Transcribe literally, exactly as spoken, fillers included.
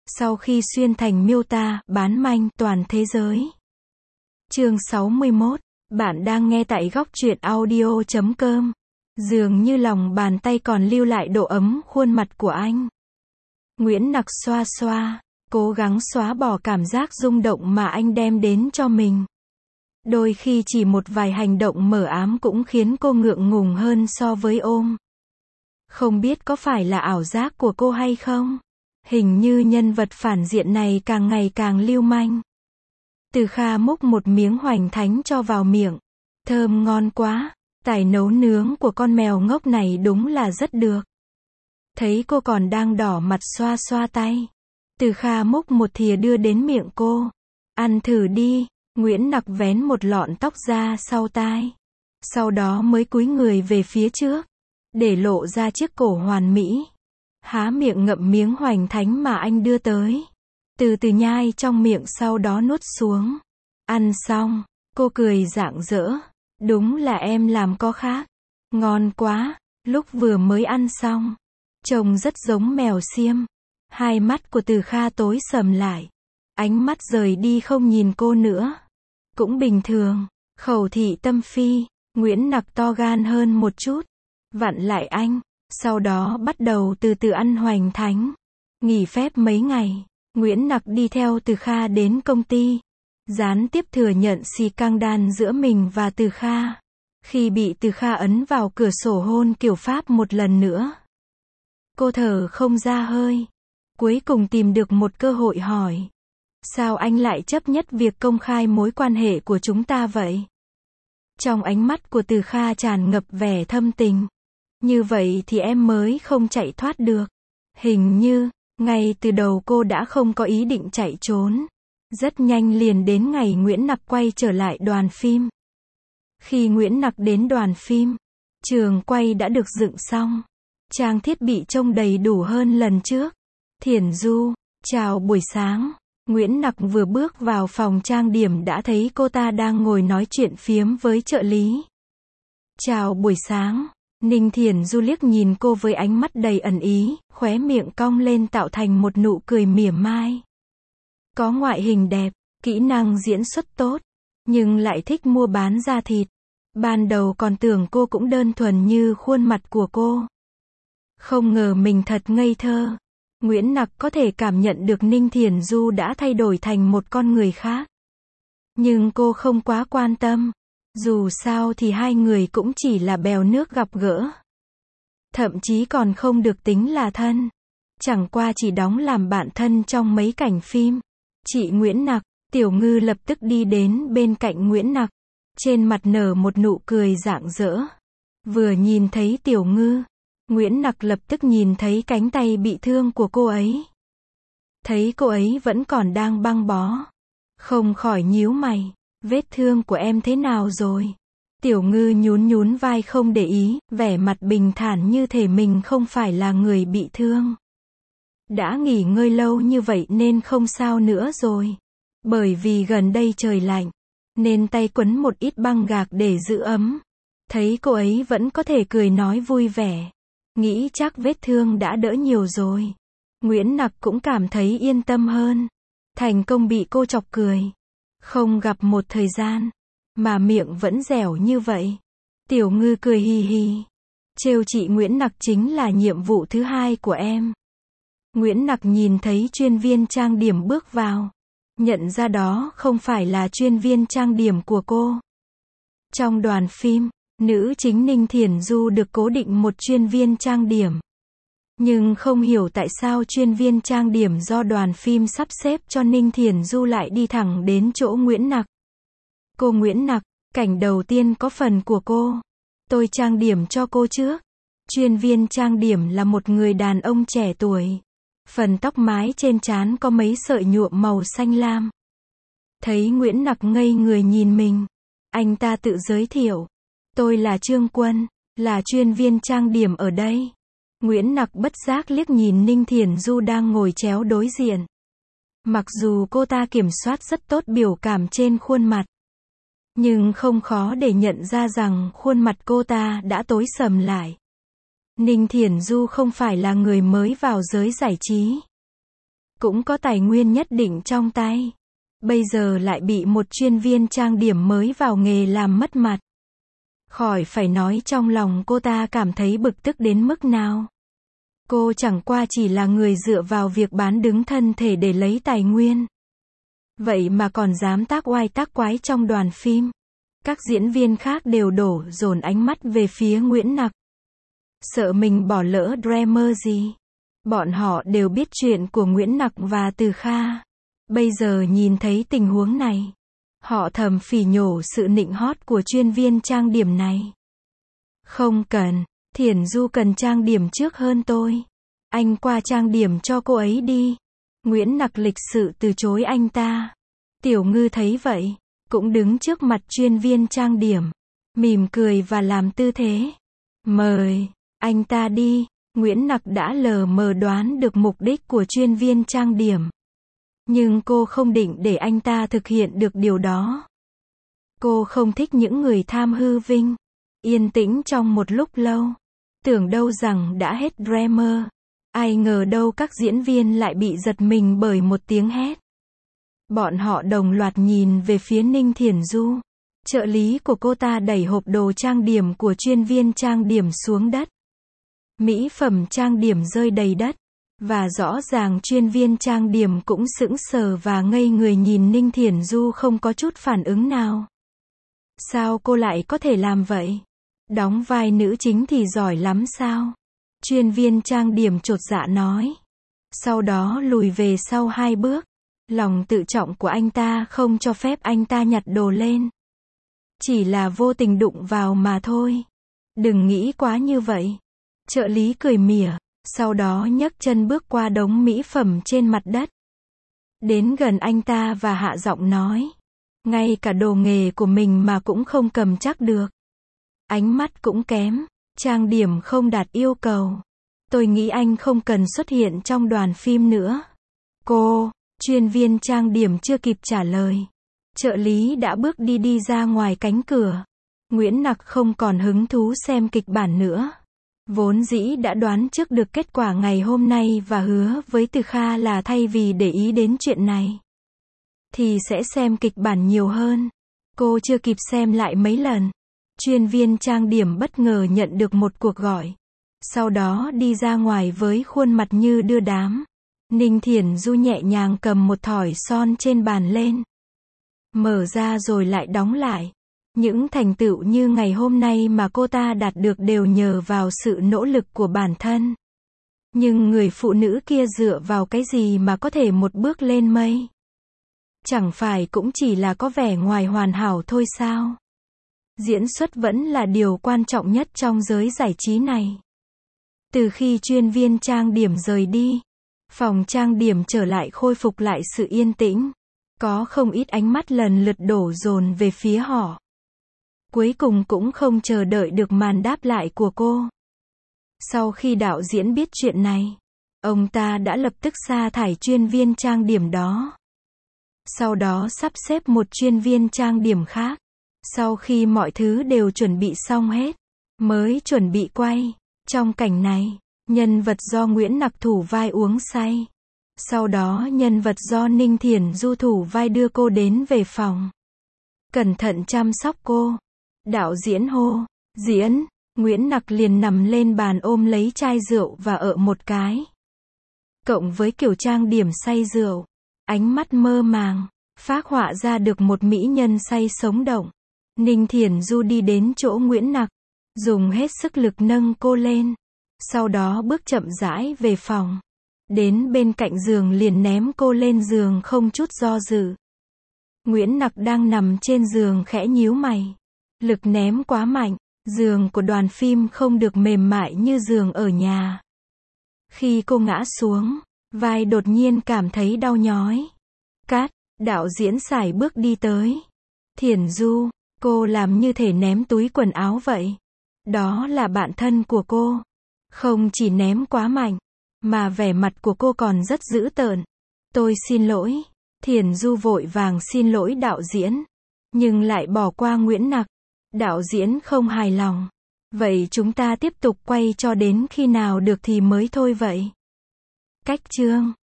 Sau khi xuyên thành miêu tả, bán manh, toàn thế giới. Chương sáu mươi mốt. Bạn đang nghe tại góc truyện audio chấm com. Dường như lòng bàn tay còn lưu lại độ ấm khuôn mặt của anh. Nguyễn Nặc xoa xoa, cố gắng xóa bỏ cảm giác rung động mà anh đem đến cho mình. Đôi khi chỉ một vài hành động mờ ám cũng khiến cô ngượng ngùng hơn so với ôm. Không biết có phải là ảo giác của cô hay không? Hình như nhân vật phản diện này càng ngày càng lưu manh. Từ Kha múc một miếng hoành thánh cho vào miệng. Thơm ngon quá, tài nấu nướng của con mèo ngốc này đúng là rất được. Thấy cô còn đang đỏ mặt xoa xoa tay. Từ Kha múc một thìa đưa đến miệng cô. Ăn thử đi. Nguyễn Nặc vén một lọn tóc ra sau tai. Sau đó mới cúi người về phía trước, để lộ ra chiếc cổ hoàn mỹ. Há miệng ngậm miếng hoành thánh mà anh đưa tới. Từ từ nhai trong miệng sau đó nuốt xuống. Ăn xong, cô cười rạng rỡ. Đúng là em làm có khác. Ngon quá. Lúc vừa mới ăn xong, trông rất giống mèo xiêm. Hai mắt của Từ Kha tối sầm lại. Ánh mắt rời đi không nhìn cô nữa. Cũng bình thường. Khẩu thị tâm phi. Nguyễn Nặc to gan hơn một chút. Vặn lại anh. Sau đó bắt đầu từ từ ăn hoành thánh. Nghỉ phép mấy ngày, Nguyễn Nặc đi theo Từ Kha đến công ty. Gián tiếp thừa nhận xì căng đan giữa mình và Từ Kha. Khi bị Từ Kha ấn vào cửa sổ hôn kiểu Pháp một lần nữa. Cô thở không ra hơi. Cuối cùng tìm được một cơ hội hỏi. Sao anh lại chấp nhất việc công khai mối quan hệ của chúng ta vậy? Trong ánh mắt của Từ Kha tràn ngập vẻ thâm tình. Như vậy thì em mới không chạy thoát được. Hình như, ngay từ đầu cô đã không có ý định chạy trốn. Rất nhanh liền đến ngày Nguyễn Nặc quay trở lại đoàn phim. Khi Nguyễn Nặc đến đoàn phim, trường quay đã được dựng xong. Trang thiết bị trông đầy đủ hơn lần trước. Thiển Du, chào buổi sáng. Nguyễn Nặc vừa bước vào phòng trang điểm đã thấy cô ta đang ngồi nói chuyện phiếm với trợ lý. Chào buổi sáng. Ninh Thiển Du liếc nhìn cô với ánh mắt đầy ẩn ý, khóe miệng cong lên tạo thành một nụ cười mỉa mai. Có ngoại hình đẹp, kỹ năng diễn xuất tốt, nhưng lại thích mua bán da thịt. Ban đầu còn tưởng cô cũng đơn thuần như khuôn mặt của cô. Không ngờ mình thật ngây thơ. Nguyễn Nặc có thể cảm nhận được Ninh Thiển Du đã thay đổi thành một con người khác. Nhưng cô không quá quan tâm. Dù sao thì hai người cũng chỉ là bèo nước gặp gỡ. Thậm chí còn không được tính là thân. Chẳng qua chỉ đóng làm bạn thân trong mấy cảnh phim. Chị Nguyễn Nặc, Tiểu Ngư lập tức đi đến bên cạnh Nguyễn Nặc. Trên mặt nở một nụ cười rạng rỡ. Vừa nhìn thấy Tiểu Ngư, Nguyễn Nặc lập tức nhìn thấy cánh tay bị thương của cô ấy. Thấy cô ấy vẫn còn đang băng bó. Không khỏi nhíu mày. Vết thương của em thế nào rồi? Tiểu Ngư nhún nhún vai không để ý, vẻ mặt bình thản như thể mình không phải là người bị thương. Đã nghỉ ngơi lâu như vậy nên không sao nữa rồi. Bởi vì gần đây trời lạnh, nên tay quấn một ít băng gạc để giữ ấm. Thấy cô ấy vẫn có thể cười nói vui vẻ. Nghĩ chắc vết thương đã đỡ nhiều rồi. Nguyễn Nặc cũng cảm thấy yên tâm hơn. Thành công bị cô chọc cười. Không gặp một thời gian, mà miệng vẫn dẻo như vậy. Tiểu Ngư cười hì hì. Trêu chị Nguyễn Nặc chính là nhiệm vụ thứ hai của em. Nguyễn Nặc nhìn thấy chuyên viên trang điểm bước vào. Nhận ra đó không phải là chuyên viên trang điểm của cô. Trong đoàn phim, nữ chính Ninh Thiển Du được cố định một chuyên viên trang điểm. Nhưng không hiểu tại sao chuyên viên trang điểm do đoàn phim sắp xếp cho Ninh Thiển Du lại đi thẳng đến chỗ Nguyễn Nặc. Cô Nguyễn Nặc, cảnh đầu tiên có phần của cô. Tôi trang điểm cho cô trước. Chuyên viên trang điểm là một người đàn ông trẻ tuổi. Phần tóc mái trên trán có mấy sợi nhuộm màu xanh lam. Thấy Nguyễn Nặc ngây người nhìn mình, anh ta tự giới thiệu. Tôi là Trương Quân, là chuyên viên trang điểm ở đây. Nguyễn Nặc bất giác liếc nhìn Ninh Thiển Du đang ngồi chéo đối diện. Mặc dù cô ta kiểm soát rất tốt biểu cảm trên khuôn mặt, nhưng không khó để nhận ra rằng khuôn mặt cô ta đã tối sầm lại. Ninh Thiển Du không phải là người mới vào giới giải trí. cũng có tài nguyên nhất định trong tay. Bây giờ lại bị một chuyên viên trang điểm mới vào nghề làm mất mặt. Khỏi phải nói trong lòng cô ta cảm thấy bực tức đến mức nào. Cô chẳng qua chỉ là người dựa vào việc bán đứng thân thể để lấy tài nguyên. Vậy mà còn dám tác oai tác quái trong đoàn phim. Các diễn viên khác đều đổ dồn ánh mắt về phía Nguyễn Nặc. Sợ mình bỏ lỡ drama gì. Bọn họ đều biết chuyện của Nguyễn Nặc và Từ Kha. Bây giờ nhìn thấy tình huống này, họ thầm phỉ nhổ sự nịnh hót của chuyên viên trang điểm này. Không cần, Thiển Du cần trang điểm trước hơn tôi. Anh qua trang điểm cho cô ấy đi. Nguyễn Nặc lịch sự từ chối anh ta. Tiểu Ngư thấy vậy, cũng đứng trước mặt chuyên viên trang điểm, mỉm cười và làm tư thế. Mời, anh ta đi. Nguyễn Nặc đã lờ mờ đoán được mục đích của chuyên viên trang điểm. Nhưng cô không định để anh ta thực hiện được điều đó. Cô không thích những người tham hư vinh. Yên tĩnh trong một lúc lâu. Tưởng đâu rằng đã hết drama. Ai ngờ đâu các diễn viên lại bị giật mình bởi một tiếng hét. Bọn họ đồng loạt nhìn về phía Ninh Thiển Du. Trợ lý của cô ta đẩy hộp đồ trang điểm của chuyên viên trang điểm xuống đất. Mỹ phẩm trang điểm rơi đầy đất. Và rõ ràng chuyên viên trang điểm cũng sững sờ và ngây người nhìn Ninh Thiển Du không có chút phản ứng nào. Sao cô lại có thể làm vậy? Đóng vai nữ chính thì giỏi lắm sao? Chuyên viên trang điểm chột dạ nói. Sau đó lùi về sau hai bước. Lòng tự trọng của anh ta không cho phép anh ta nhặt đồ lên. Chỉ là vô tình đụng vào mà thôi. Đừng nghĩ quá như vậy. Trợ lý cười mỉa. Sau đó nhấc chân bước qua đống mỹ phẩm trên mặt đất. Đến gần anh ta và hạ giọng nói. Ngay cả đồ nghề của mình mà cũng không cầm chắc được. Ánh mắt cũng kém. Trang điểm không đạt yêu cầu. Tôi nghĩ anh không cần xuất hiện trong đoàn phim nữa. Cô, chuyên viên trang điểm chưa kịp trả lời. Trợ lý đã bước đi đi ra ngoài cánh cửa. Nguyễn Nặc không còn hứng thú xem kịch bản nữa. Vốn dĩ đã đoán trước được kết quả ngày hôm nay và hứa với Từ Kha là thay vì để ý đến chuyện này, thì sẽ xem kịch bản nhiều hơn. Cô chưa kịp xem lại mấy lần. Chuyên viên trang điểm bất ngờ nhận được một cuộc gọi. Sau đó đi ra ngoài với khuôn mặt như đưa đám. Ninh Thiển Du nhẹ nhàng cầm một thỏi son trên bàn lên. Mở ra rồi lại đóng lại. Những thành tựu như ngày hôm nay mà cô ta đạt được đều nhờ vào sự nỗ lực của bản thân. Nhưng người phụ nữ kia dựa vào cái gì mà có thể một bước lên mây? Chẳng phải cũng chỉ là có vẻ ngoài hoàn hảo thôi sao? Diễn xuất vẫn là điều quan trọng nhất trong giới giải trí này. Từ khi chuyên viên trang điểm rời đi, phòng trang điểm trở lại khôi phục lại sự yên tĩnh. Có không ít ánh mắt lần lượt đổ dồn về phía họ. Cuối cùng cũng không chờ đợi được màn đáp lại của cô. Sau khi đạo diễn biết chuyện này, ông ta đã lập tức sa thải chuyên viên trang điểm đó. Sau đó sắp xếp một chuyên viên trang điểm khác. Sau khi mọi thứ đều chuẩn bị xong hết, mới chuẩn bị quay. Trong cảnh này, nhân vật do Nguyễn Nặc thủ vai uống say. Sau đó nhân vật do Ninh Thiển Du thủ vai đưa cô đến về phòng. Cẩn thận chăm sóc cô. Đạo diễn hô, diễn, Nguyễn Nặc liền nằm lên bàn ôm lấy chai rượu và ợ một cái. Cộng với kiểu trang điểm say rượu, ánh mắt mơ màng, phác họa ra được một mỹ nhân say sống động. Ninh Thiển Du đi đến chỗ Nguyễn Nặc, dùng hết sức lực nâng cô lên. Sau đó bước chậm rãi về phòng. Đến bên cạnh giường liền ném cô lên giường không chút do dự. Nguyễn Nặc đang nằm trên giường khẽ nhíu mày. Lực ném quá mạnh, giường của đoàn phim không được mềm mại như giường ở nhà. Khi cô ngã xuống, vai đột nhiên cảm thấy đau nhói. Cát, đạo diễn sải bước đi tới. Thiển Du, cô làm như thể ném túi quần áo vậy. Đó là bạn thân của cô. Không chỉ ném quá mạnh, mà vẻ mặt của cô còn rất dữ tợn. Tôi xin lỗi. Thiển Du vội vàng xin lỗi đạo diễn, nhưng lại bỏ qua Nguyễn Nặc. Đạo diễn không hài lòng. Vậy chúng ta tiếp tục quay cho đến khi nào được thì mới thôi vậy. Cách chương